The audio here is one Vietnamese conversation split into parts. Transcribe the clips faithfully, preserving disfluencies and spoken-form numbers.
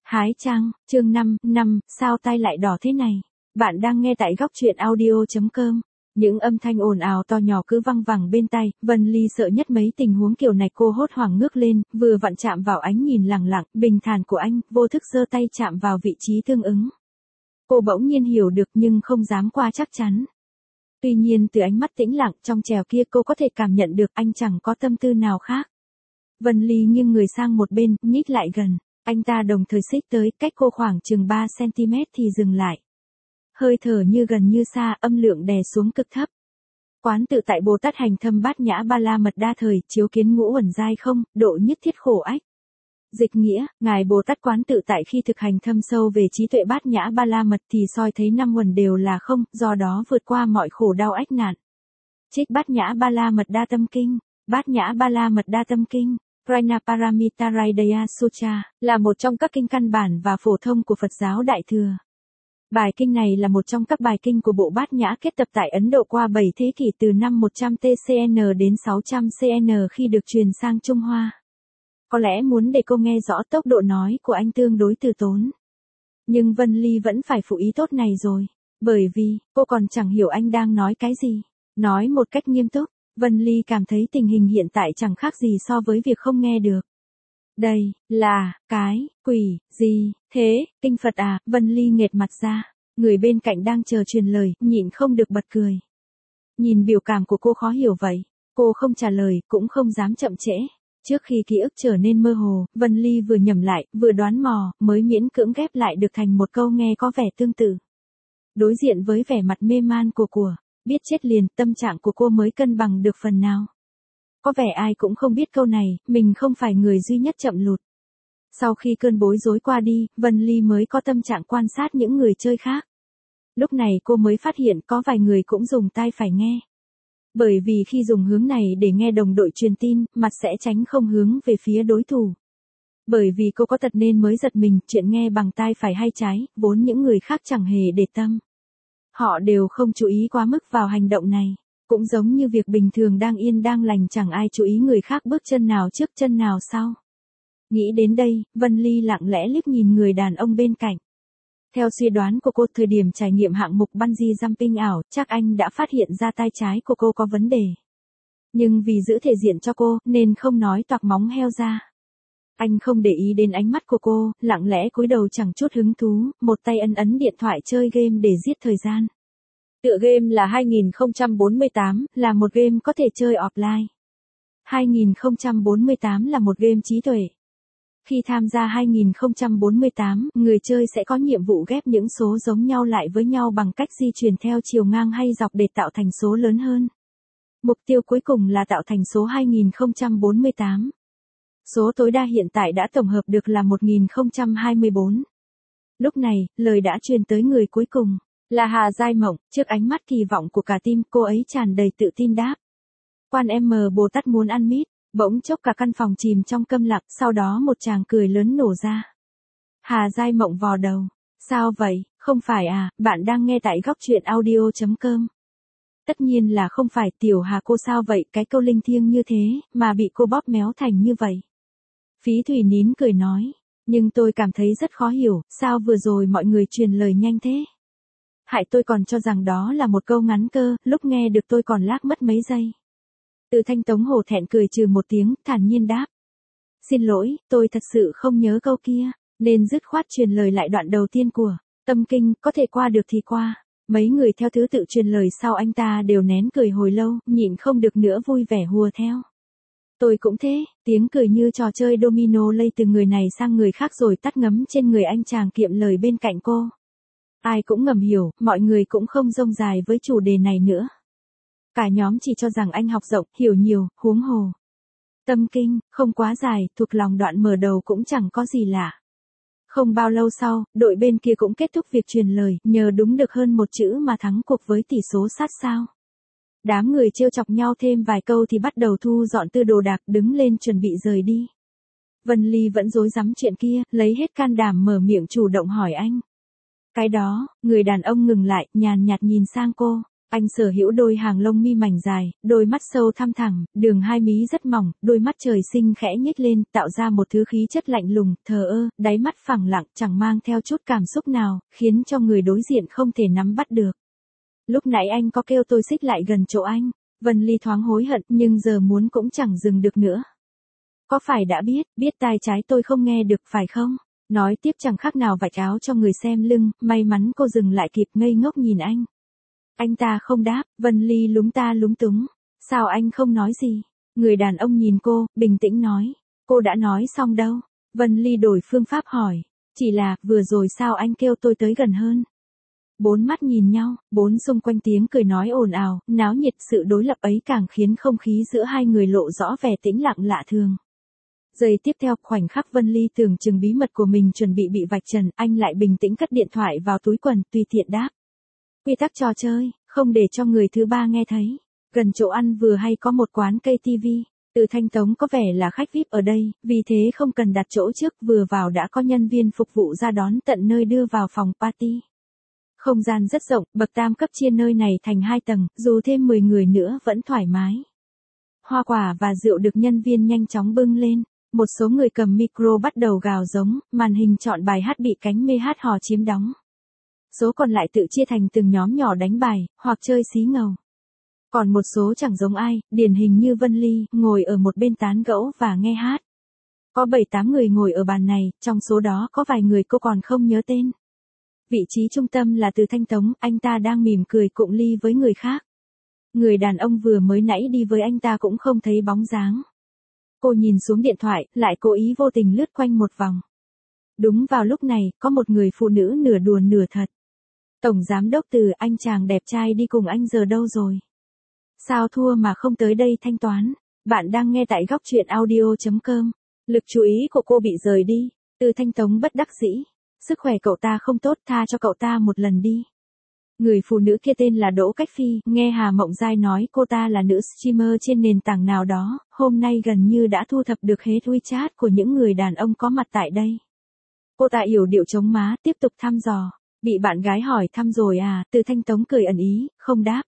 Hái trăng, chương năm, năm, sao tai lại đỏ thế này? Bạn đang nghe tại góc truyện audio.com. Những âm thanh ồn ào to nhỏ cứ văng vẳng bên tai, Vân Ly sợ nhất mấy tình huống kiểu này, cô hốt hoảng ngước lên, vừa vặn chạm vào ánh nhìn lẳng lặng, bình thản của anh, vô thức giơ tay chạm vào vị trí tương ứng. Cô bỗng nhiên hiểu được nhưng không dám qua chắc chắn. Tuy nhiên từ ánh mắt tĩnh lặng trong trẻo kia cô có thể cảm nhận được anh chẳng có tâm tư nào khác. Vân Ly nghiêng người sang một bên, nhích lại gần. Anh ta đồng thời xích tới, cách cô khoảng chừng ba xăng-ti-mét thì dừng lại. Hơi thở như gần như xa, âm lượng đè xuống cực thấp. Quán tự tại Bồ Tát hành thâm bát nhã ba la mật đa thời, chiếu kiến ngũ uẩn giai không, độ nhất thiết khổ ách. Dịch nghĩa, Ngài Bồ Tát quán tự tại khi thực hành thâm sâu về trí tuệ bát nhã ba la mật thì soi thấy năm uẩn đều là không, do đó vượt qua mọi khổ đau ách nạn. Trích bát nhã ba la mật đa tâm kinh, bát nhã ba la mật đa tâm kinh. Prajnaparamita Hridaya Sutra, là một trong các kinh căn bản và phổ thông của Phật giáo Đại Thừa. Bài kinh này là một trong các bài kinh của bộ Bát Nhã kết tập tại Ấn Độ qua bảy thế kỷ từ năm một trăm tê xê en đến sáu trăm xê en khi được truyền sang Trung Hoa. Có lẽ muốn để cô nghe rõ tốc độ nói của anh tương đối từ tốn. Nhưng Vân Ly vẫn phải phụ ý tốt này rồi, bởi vì cô còn chẳng hiểu anh đang nói cái gì. Nói một cách nghiêm túc. Vân Ly cảm thấy tình hình hiện tại chẳng khác gì so với việc không nghe được. Đây, là, cái, quỷ, gì, thế, kinh Phật à, Vân Ly nghệt mặt ra. Người bên cạnh đang chờ truyền lời, nhịn không được bật cười. Nhìn biểu cảm của cô khó hiểu vậy. Cô không trả lời, cũng không dám chậm trễ. Trước khi ký ức trở nên mơ hồ, Vân Ly vừa nhẩm lại, vừa đoán mò, mới miễn cưỡng ghép lại được thành một câu nghe có vẻ tương tự. Đối diện với vẻ mặt mê man của của. Biết chết liền, tâm trạng của cô mới cân bằng được phần nào. Có vẻ ai cũng không biết câu này, mình không phải người duy nhất chậm lụt. Sau khi cơn bối rối qua đi, Vân Ly mới có tâm trạng quan sát những người chơi khác. Lúc này cô mới phát hiện có vài người cũng dùng tai phải nghe. Bởi vì khi dùng hướng này để nghe đồng đội truyền tin, mặt sẽ tránh không hướng về phía đối thủ. Bởi vì cô có tật nên mới giật mình, chuyện nghe bằng tai phải hay trái, vốn những người khác chẳng hề để tâm. Họ đều không chú ý quá mức vào hành động này. Cũng giống như việc bình thường đang yên đang lành chẳng ai chú ý người khác bước chân nào trước chân nào sau. Nghĩ đến đây, Vân Ly lặng lẽ liếc nhìn người đàn ông bên cạnh. Theo suy đoán của cô, thời điểm trải nghiệm hạng mục bungee jumping ảo, chắc anh đã phát hiện ra tay trái của cô có vấn đề. Nhưng vì giữ thể diện cho cô, nên không nói toạc móng heo ra. Anh không để ý đến ánh mắt của cô, lặng lẽ cúi đầu chẳng chút hứng thú, một tay ấn ấn điện thoại chơi game để giết thời gian. Tựa game là hai nghìn không trăm bốn mươi tám, là một game có thể chơi offline. hai nghìn không trăm bốn mươi tám là một game trí tuệ. Khi tham gia hai nghìn không trăm bốn mươi tám, người chơi sẽ có nhiệm vụ ghép những số giống nhau lại với nhau bằng cách di chuyển theo chiều ngang hay dọc để tạo thành số lớn hơn. Mục tiêu cuối cùng là tạo thành số hai nghìn không trăm bốn mươi tám. Số tối đa hiện tại đã tổng hợp được là một nghìn không trăm hai mươi bốn. Lúc này, lời đã truyền tới người cuối cùng, là Hà Giai Mộng. Trước ánh mắt kỳ vọng của cả team, cô ấy tràn đầy tự tin đáp. Quan em mờ Bồ Tát muốn ăn mít. Bỗng chốc cả căn phòng chìm trong câm lặng, sau đó một tràng cười lớn nổ ra. Hà Giai Mộng vò đầu. Sao vậy, không phải à, bạn đang nghe tại góc truyện audio.com. Tất nhiên là không phải, tiểu Hà cô sao vậy, cái câu linh thiêng như thế, mà bị cô bóp méo thành như vậy. Phí Thủy nín cười nói, nhưng tôi cảm thấy rất khó hiểu, sao vừa rồi mọi người truyền lời nhanh thế. Hại tôi còn cho rằng đó là một câu ngắn cơ, lúc nghe được tôi còn lác mất mấy giây. Từ Thanh Tống hổ thẹn cười trừ một tiếng, thản nhiên đáp. Xin lỗi, tôi thật sự không nhớ câu kia, nên dứt khoát truyền lời lại đoạn đầu tiên của tâm kinh, có thể qua được thì qua. Mấy người theo thứ tự truyền lời sau anh ta đều nén cười hồi lâu, nhịn không được nữa vui vẻ hùa theo. Tôi cũng thế, tiếng cười như trò chơi domino lây từ người này sang người khác rồi tắt ngấm trên người anh chàng kiệm lời bên cạnh cô. Ai cũng ngầm hiểu, mọi người cũng không rông dài với chủ đề này nữa. Cả nhóm chỉ cho rằng anh học rộng, hiểu nhiều, huống hồ. Tâm kinh, không quá dài, thuộc lòng đoạn mở đầu cũng chẳng có gì lạ. Không bao lâu sau, đội bên kia cũng kết thúc việc truyền lời, nhờ đúng được hơn một chữ mà thắng cuộc với tỷ số sát sao. Đám người trêu chọc nhau thêm vài câu thì bắt đầu thu dọn tư đồ đạc, đứng lên chuẩn bị rời đi. Vân Ly vẫn rối rắm chuyện kia, lấy hết can đảm mở miệng chủ động hỏi anh. Cái đó, người đàn ông ngừng lại, nhàn nhạt nhìn sang cô. Anh sở hữu đôi hàng lông mi mảnh dài, đôi mắt sâu thăm thẳm, đường hai mí rất mỏng, đôi mắt trời sinh khẽ nhếch lên, tạo ra một thứ khí chất lạnh lùng, thờ ơ, đáy mắt phẳng lặng, chẳng mang theo chút cảm xúc nào, khiến cho người đối diện không thể nắm bắt được. Lúc nãy anh có kêu tôi xích lại gần chỗ anh, Vân Ly thoáng hối hận, nhưng giờ muốn cũng chẳng dừng được nữa. Có phải đã biết, biết tai trái tôi không nghe được phải không? Nói tiếp chẳng khác nào vạch áo cho người xem lưng, may mắn cô dừng lại kịp ngây ngốc nhìn anh. Anh ta không đáp, Vân Ly lúng ta lúng túng. Sao anh không nói gì? Người đàn ông nhìn cô, bình tĩnh nói. Cô đã nói xong đâu? Vân Ly đổi phương pháp hỏi. Chỉ là, vừa rồi sao anh kêu tôi tới gần hơn? Bốn mắt nhìn nhau, bốn xung quanh tiếng cười nói ồn ào, náo nhiệt, sự đối lập ấy càng khiến không khí giữa hai người lộ rõ vẻ tĩnh lặng lạ thường. Giây tiếp theo, khoảnh khắc Vân Ly tưởng chừng bí mật của mình chuẩn bị bị vạch trần, anh lại bình tĩnh cất điện thoại vào túi quần, tùy tiện đáp. Quy tắc trò chơi, không để cho người thứ ba nghe thấy. Gần chỗ ăn vừa hay có một quán cây tivi. Từ Thanh Tống có vẻ là khách vi ai pi ở đây, vì thế không cần đặt chỗ trước, vừa vào đã có nhân viên phục vụ ra đón tận nơi đưa vào phòng party. Không gian rất rộng, bậc tam cấp chia nơi này thành hai tầng, dù thêm mười người nữa vẫn thoải mái. Hoa quả và rượu được nhân viên nhanh chóng bưng lên. Một số người cầm micro bắt đầu gào giống, màn hình chọn bài hát bị cánh mê hát hò chiếm đóng. Số còn lại tự chia thành từng nhóm nhỏ đánh bài, hoặc chơi xí ngầu. Còn một số chẳng giống ai, điển hình như Vân Ly, ngồi ở một bên tán gẫu và nghe hát. Có bảy tám người ngồi ở bàn này, trong số đó có vài người cô còn không nhớ tên. Vị trí trung tâm là Từ Thanh Tống, anh ta đang mỉm cười cụng ly với người khác. Người đàn ông vừa mới nãy đi với anh ta cũng không thấy bóng dáng. Cô nhìn xuống điện thoại, lại cố ý vô tình lướt quanh một vòng. Đúng vào lúc này, có một người phụ nữ nửa đùa nửa thật. Tổng giám đốc Từ, anh chàng đẹp trai đi cùng anh giờ đâu rồi? Sao thua mà không tới đây thanh toán? Bạn đang nghe tại góc truyện audio chấm com. Lực chú ý của cô bị rời đi. Từ Thanh Tống bất đắc dĩ. Sức khỏe cậu ta không tốt, tha cho cậu ta một lần đi. Người phụ nữ kia tên là Đỗ Cách Phi, nghe Hà Mộng Giai nói cô ta là nữ streamer trên nền tảng nào đó, hôm nay gần như đã thu thập được hết WeChat của những người đàn ông có mặt tại đây. Cô ta yểu điệu chống má, tiếp tục thăm dò. Bị bạn gái hỏi thăm rồi à, Từ Thanh Tống cười ẩn ý, không đáp.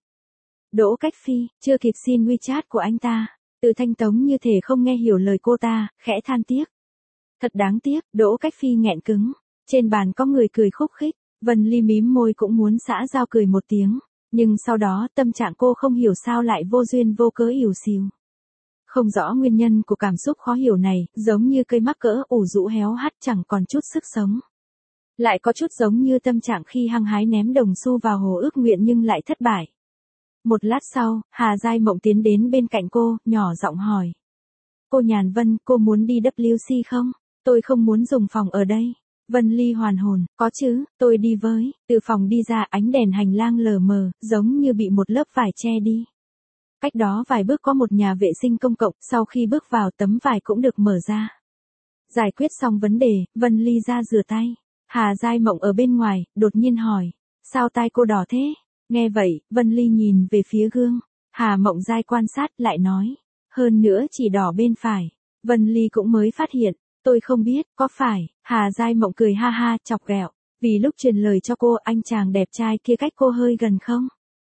Đỗ Cách Phi, chưa kịp xin WeChat của anh ta. Từ Thanh Tống như thể không nghe hiểu lời cô ta, khẽ than tiếc. Thật đáng tiếc, Đỗ Cách Phi nghẹn cứng. Trên bàn có người cười khúc khích. Vân Ly mím môi cũng muốn xã giao cười một tiếng, nhưng sau đó tâm trạng cô không hiểu sao lại vô duyên vô cớ ỉu xìu. Không rõ nguyên nhân của cảm xúc khó hiểu này, giống như cây mắc cỡ ủ rũ héo hắt chẳng còn chút sức sống. Lại có chút giống như tâm trạng khi hăng hái ném đồng xu vào hồ ước nguyện nhưng lại thất bại. Một lát sau, Hà Giai Mộng tiến đến bên cạnh cô, nhỏ giọng hỏi. Cô Nhàn Vân, cô muốn đi vê kép xê không? Tôi không muốn dùng phòng ở đây. Vân Ly hoàn hồn, có chứ, tôi đi với. Từ phòng đi ra, ánh đèn hành lang lờ mờ, giống như bị một lớp vải che đi. Cách đó vài bước có một nhà vệ sinh công cộng, sau khi bước vào tấm vải cũng được mở ra. Giải quyết xong vấn đề, Vân Ly ra rửa tay. Hà Giai Mộng ở bên ngoài, đột nhiên hỏi, sao tai cô đỏ thế? Nghe vậy, Vân Ly nhìn về phía gương. Hà Mộng Giai quan sát lại nói, hơn nữa chỉ đỏ bên phải. Vân Ly cũng mới phát hiện. Tôi không biết, có phải, Hà Giai Mộng cười ha ha, chọc ghẹo, vì lúc truyền lời cho cô, anh chàng đẹp trai kia cách cô hơi gần không?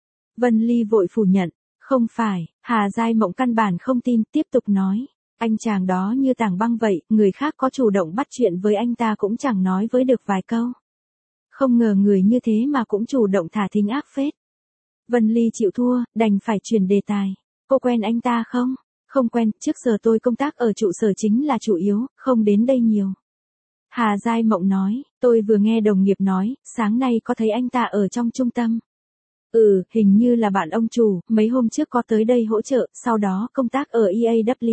Vân Ly vội phủ nhận, không phải, Hà Giai Mộng căn bản không tin, tiếp tục nói, anh chàng đó như tảng băng vậy, người khác có chủ động bắt chuyện với anh ta cũng chẳng nói với được vài câu. Không ngờ người như thế mà cũng chủ động thả thính ác phết. Vân Ly chịu thua, đành phải chuyển đề tài, cô quen anh ta không? Không quen, trước giờ tôi công tác ở trụ sở chính là chủ yếu, không đến đây nhiều. Hà Giai Mộng nói, tôi vừa nghe đồng nghiệp nói, sáng nay có thấy anh ta ở trong trung tâm. Ừ, hình như là bạn ông chủ, mấy hôm trước có tới đây hỗ trợ, sau đó công tác ở e a vê.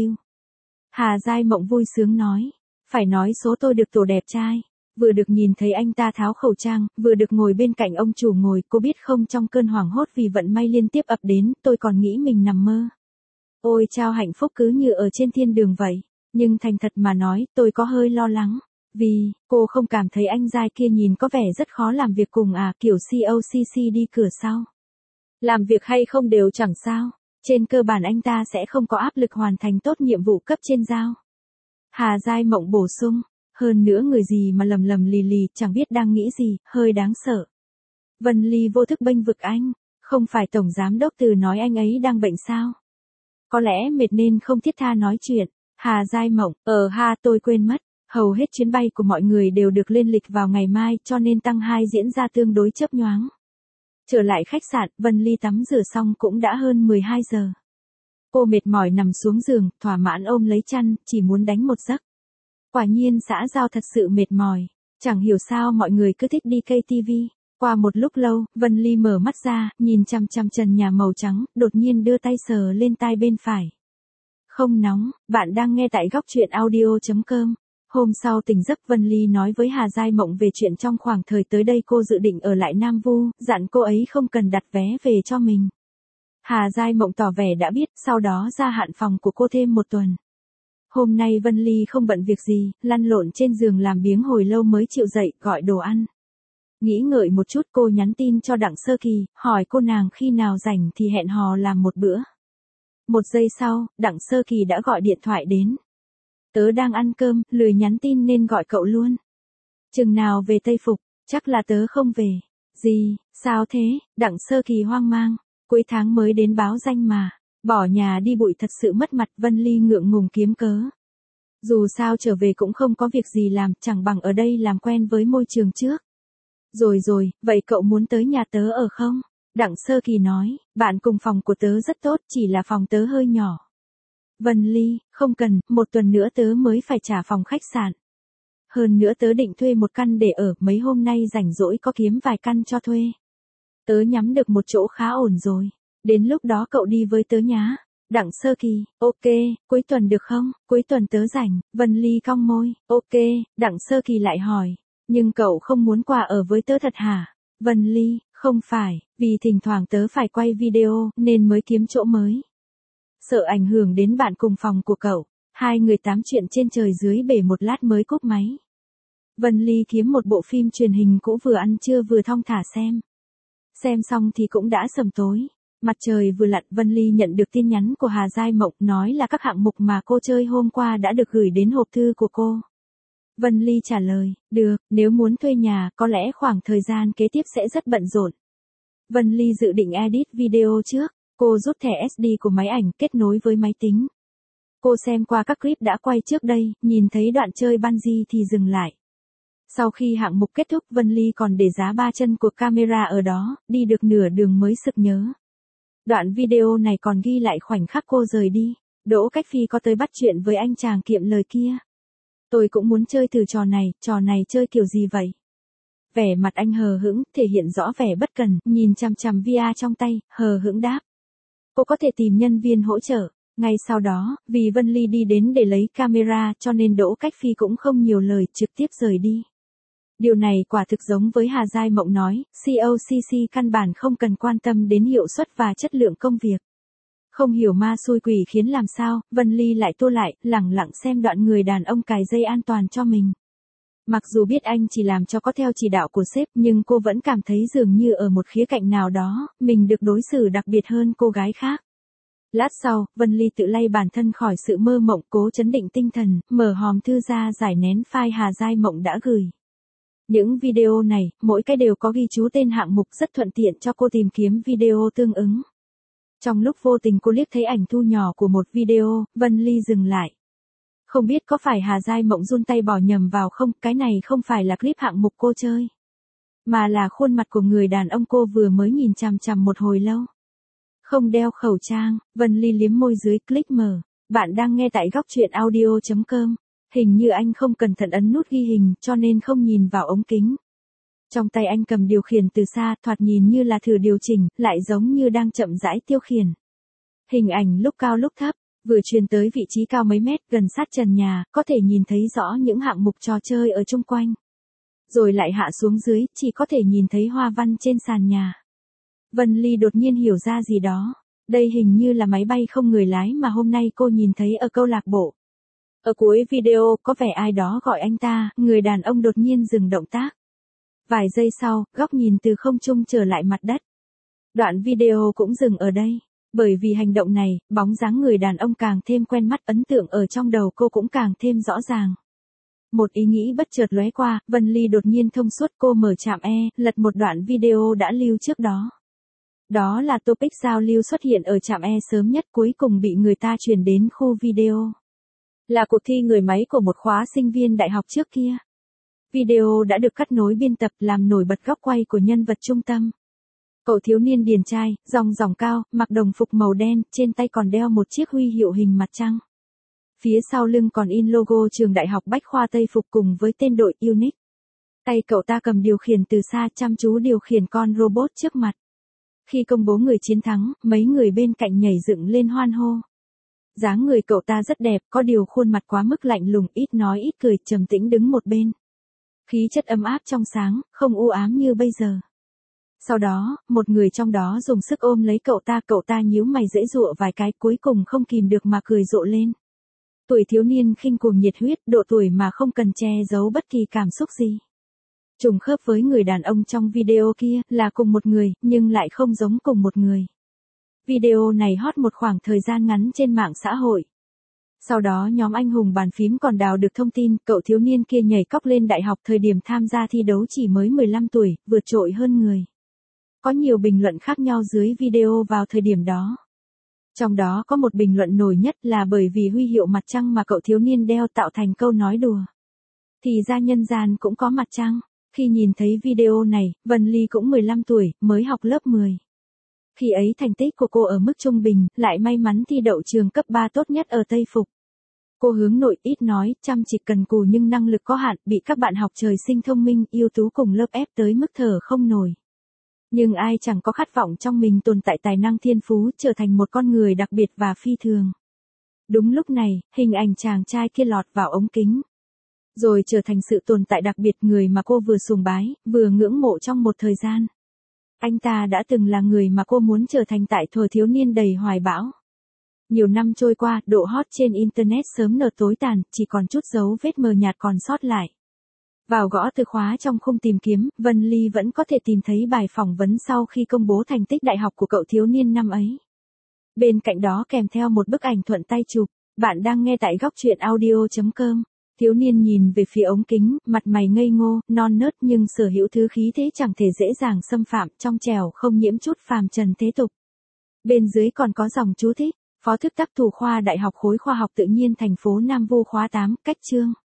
Hà Giai Mộng vui sướng nói, phải nói số tôi được tổ đẹp trai. Vừa được nhìn thấy anh ta tháo khẩu trang, vừa được ngồi bên cạnh ông chủ ngồi, cô biết không, trong cơn hoảng hốt vì vận may liên tiếp ập đến, tôi còn nghĩ mình nằm mơ. Ôi chao, hạnh phúc cứ như ở trên thiên đường vậy. Nhưng thành thật mà nói, tôi có hơi lo lắng. Vì, cô không cảm thấy anh Giai kia nhìn có vẻ rất khó làm việc cùng à, kiểu xê o xê xê đi cửa sau. Làm việc hay không đều chẳng sao. Trên cơ bản anh ta sẽ không có áp lực hoàn thành tốt nhiệm vụ cấp trên giao. Hà Giai Mộng bổ sung. Hơn nữa người gì mà lầm lầm lì lì, chẳng biết đang nghĩ gì, hơi đáng sợ. Vân Ly vô thức bênh vực anh. Không phải Tổng Giám Đốc Từ nói anh ấy đang bệnh sao? Có lẽ mệt nên không thiết tha nói chuyện. Hà Giai Mộng, ờ ha tôi quên mất. Hầu hết chuyến bay của mọi người đều được lên lịch vào ngày mai cho nên tăng hai diễn ra tương đối chớp nhoáng. Trở lại khách sạn, Vân Ly tắm rửa xong cũng đã hơn mười hai giờ. Cô mệt mỏi nằm xuống giường, thỏa mãn ôm lấy chăn, chỉ muốn đánh một giấc. Quả nhiên xã giao thật sự mệt mỏi. Chẳng hiểu sao mọi người cứ thích đi cây ti vi. Qua một lúc lâu, Vân Ly mở mắt ra, nhìn chằm chằm trần nhà màu trắng, đột nhiên đưa tay sờ lên tai bên phải. Không nóng, bạn đang nghe tại góc truyện audio chấm com. Hôm sau tỉnh giấc Vân Ly nói với Hà Giai Mộng về chuyện trong khoảng thời tới đây cô dự định ở lại Nam Vu, dặn cô ấy không cần đặt vé về cho mình. Hà Giai Mộng tỏ vẻ đã biết, sau đó gia hạn phòng của cô thêm một tuần. Hôm nay Vân Ly không bận việc gì, lăn lộn trên giường làm biếng hồi lâu mới chịu dậy, gọi đồ ăn. Nghĩ ngợi một chút cô nhắn tin cho Đặng Sơ Kỳ, hỏi cô nàng khi nào rảnh thì hẹn hò làm một bữa. Một giây sau, Đặng Sơ Kỳ đã gọi điện thoại đến. Tớ đang ăn cơm, lười nhắn tin nên gọi cậu luôn. Chừng nào về Tây Phục, chắc là tớ không về. Gì, sao thế, Đặng Sơ Kỳ hoang mang. Cuối tháng mới đến báo danh mà. Bỏ nhà đi bụi thật sự mất mặt, Vân Ly ngượng ngùng kiếm cớ. Dù sao trở về cũng không có việc gì làm, chẳng bằng ở đây làm quen với môi trường trước. Rồi rồi, vậy cậu muốn tới nhà tớ ở không? Đặng Sơ Kỳ nói, bạn cùng phòng của tớ rất tốt, chỉ là phòng tớ hơi nhỏ. Vân Ly, không cần, một tuần nữa tớ mới phải trả phòng khách sạn. Hơn nữa tớ định thuê một căn để ở, mấy hôm nay rảnh rỗi có kiếm vài căn cho thuê. Tớ nhắm được một chỗ khá ổn rồi. Đến lúc đó cậu đi với tớ nhá. Đặng Sơ Kỳ, ok, cuối tuần được không? Cuối tuần tớ rảnh. Vân Ly cong môi, ok. Đặng Sơ Kỳ lại hỏi, nhưng cậu không muốn qua ở với tớ thật hả? Vân Ly, không phải, vì thỉnh thoảng tớ phải quay video nên mới kiếm chỗ mới. Sợ ảnh hưởng đến bạn cùng phòng của cậu. Hai người tám chuyện trên trời dưới bể một lát mới cúp máy. Vân Ly kiếm một bộ phim truyền hình cũ vừa ăn trưa vừa thong thả xem. Xem xong thì cũng đã sầm tối. Mặt trời vừa lặn, Vân Ly nhận được tin nhắn của Hà Giai Mộng nói là các hạng mục mà cô chơi hôm qua đã được gửi đến hộp thư của cô. Vân Ly trả lời, được, nếu muốn thuê nhà, có lẽ khoảng thời gian kế tiếp sẽ rất bận rộn. Vân Ly dự định edit video trước, cô rút thẻ ét đê của máy ảnh kết nối với máy tính. Cô xem qua các clip đã quay trước đây, nhìn thấy đoạn chơi bungee thì dừng lại. Sau khi hạng mục kết thúc, Vân Ly còn để giá ba chân của camera ở đó, đi được nửa đường mới sực nhớ. Đoạn video này còn ghi lại khoảnh khắc cô rời đi. Đỗ Cách Phi có tới bắt chuyện với anh chàng kiệm lời kia. Tôi cũng muốn chơi thử trò này, trò này chơi kiểu gì vậy? Vẻ mặt anh hờ hững, thể hiện rõ vẻ bất cần, nhìn chằm chằm vi a trong tay, hờ hững đáp. Cô có thể tìm nhân viên hỗ trợ. Ngay sau đó, vì Vân Ly đi đến để lấy camera cho nên Đỗ Cách Phi cũng không nhiều lời, trực tiếp rời đi. Điều này quả thực giống với Hà Giai Mộng nói, xê ô xê xê căn bản không cần quan tâm đến hiệu suất và chất lượng công việc. Không hiểu ma xui quỷ khiến làm sao, Vân Ly lại tua lại, lẳng lặng xem đoạn người đàn ông cài dây an toàn cho mình. Mặc dù biết anh chỉ làm cho có theo chỉ đạo của sếp nhưng cô vẫn cảm thấy dường như ở một khía cạnh nào đó, mình được đối xử đặc biệt hơn cô gái khác. Lát sau, Vân Ly tự lay bản thân khỏi sự mơ mộng, cố chấn định tinh thần, mở hòm thư ra giải nén file Hà Giai Mộng đã gửi. Những video này, mỗi cái đều có ghi chú tên hạng mục rất thuận tiện cho cô tìm kiếm video tương ứng. Trong lúc vô tình cô liếc thấy ảnh thu nhỏ của một video, Vân Ly dừng lại. Không biết có phải Hà Giai Mộng run tay bỏ nhầm vào không, cái này không phải là clip hạng mục cô chơi. Mà là khuôn mặt của người đàn ông cô vừa mới nhìn chằm chằm một hồi lâu. Không đeo khẩu trang, Vân Ly liếm môi dưới click mở. Bạn đang nghe tại góc truyện audio chấm com. Hình như anh không cẩn thận ấn nút ghi hình cho nên không nhìn vào ống kính. Trong tay anh cầm điều khiển từ xa, thoạt nhìn như là thử điều chỉnh, lại giống như đang chậm rãi tiêu khiển. Hình ảnh lúc cao lúc thấp, vừa truyền tới vị trí cao mấy mét gần sát trần nhà, có thể nhìn thấy rõ những hạng mục trò chơi ở chung quanh. Rồi lại hạ xuống dưới, chỉ có thể nhìn thấy hoa văn trên sàn nhà. Vân Ly đột nhiên hiểu ra gì đó. Đây hình như là máy bay không người lái mà hôm nay cô nhìn thấy ở câu lạc bộ. Ở cuối video, có vẻ ai đó gọi anh ta, người đàn ông đột nhiên dừng động tác. Vài giây sau, góc nhìn từ không trung trở lại mặt đất. Đoạn video cũng dừng ở đây. Bởi vì hành động này, bóng dáng người đàn ông càng thêm quen mắt, ấn tượng ở trong đầu cô cũng càng thêm rõ ràng. Một ý nghĩ bất chợt lóe qua, Vân Ly đột nhiên thông suốt, cô mở trạm E, lật một đoạn video đã lưu trước đó. Đó là topic giao lưu xuất hiện ở trạm E sớm nhất cuối cùng bị người ta chuyển đến khu video. Là cuộc thi người máy của một khóa sinh viên đại học trước kia. Video đã được cắt nối biên tập làm nổi bật góc quay của nhân vật trung tâm. Cậu thiếu niên điển trai, dòng dòng cao, mặc đồng phục màu đen, trên tay còn đeo một chiếc huy hiệu hình mặt trăng. Phía sau lưng còn in logo trường đại học Bách khoa Tây Phục cùng với tên đội Unix. Tay cậu ta cầm điều khiển từ xa chăm chú điều khiển con robot trước mặt. Khi công bố người chiến thắng, mấy người bên cạnh nhảy dựng lên hoan hô. Dáng người cậu ta rất đẹp, có điều khuôn mặt quá mức lạnh lùng, ít nói ít cười, trầm tĩnh đứng một bên. Khí chất ấm áp trong sáng, không u ám như bây giờ. Sau đó, một người trong đó dùng sức ôm lấy cậu ta, cậu ta nhíu mày giãy giụa vài cái, cuối cùng không kìm được mà cười rộ lên. Tuổi thiếu niên khinh cuồng nhiệt huyết, độ tuổi mà không cần che giấu bất kỳ cảm xúc gì. Trùng khớp với người đàn ông trong video kia, là cùng một người, nhưng lại không giống cùng một người. Video này hot một khoảng thời gian ngắn trên mạng xã hội. Sau đó nhóm anh hùng bàn phím còn đào được thông tin, cậu thiếu niên kia nhảy cóc lên đại học thời điểm tham gia thi đấu chỉ mới mười lăm tuổi, vượt trội hơn người. Có nhiều bình luận khác nhau dưới video vào thời điểm đó. Trong đó có một bình luận nổi nhất là bởi vì huy hiệu mặt trăng mà cậu thiếu niên đeo tạo thành câu nói đùa. Thì ra nhân gian cũng có mặt trăng. Khi nhìn thấy video này, Vân Ly cũng mười lăm tuổi, mới học lớp mười. Khi ấy thành tích của cô ở mức trung bình, lại may mắn thi đậu trường cấp ba tốt nhất ở Tây Phục. Cô hướng nội, ít nói, chăm chỉ cần cù nhưng năng lực có hạn, bị các bạn học trời sinh thông minh, ưu tú cùng lớp ép tới mức thở không nổi. Nhưng ai chẳng có khát vọng trong mình tồn tại tài năng thiên phú, trở thành một con người đặc biệt và phi thường. Đúng lúc này, hình ảnh chàng trai kia lọt vào ống kính. Rồi trở thành sự tồn tại đặc biệt, người mà cô vừa sùng bái, vừa ngưỡng mộ trong một thời gian. Anh ta đã từng là người mà cô muốn trở thành tại thuở thiếu niên đầy hoài bão. Nhiều năm trôi qua, độ hot trên Internet sớm nở tối tàn, chỉ còn chút dấu vết mờ nhạt còn sót lại. Vào gõ từ khóa trong khung tìm kiếm, Vân Ly vẫn có thể tìm thấy bài phỏng vấn sau khi công bố thành tích đại học của cậu thiếu niên năm ấy. Bên cạnh đó kèm theo một bức ảnh thuận tay chụp. Bạn đang nghe tại góc truyện audio chấm com. Thiếu niên nhìn về phía ống kính, mặt mày ngây ngô, non nớt nhưng sở hữu thứ khí thế chẳng thể dễ dàng xâm phạm, trong trẻo không nhiễm chút phàm trần thế tục. Bên dưới còn có dòng chú thích, phó thức tác thủ khoa Đại học khối khoa học tự nhiên thành phố Nam Vu khóa tám, cách chương.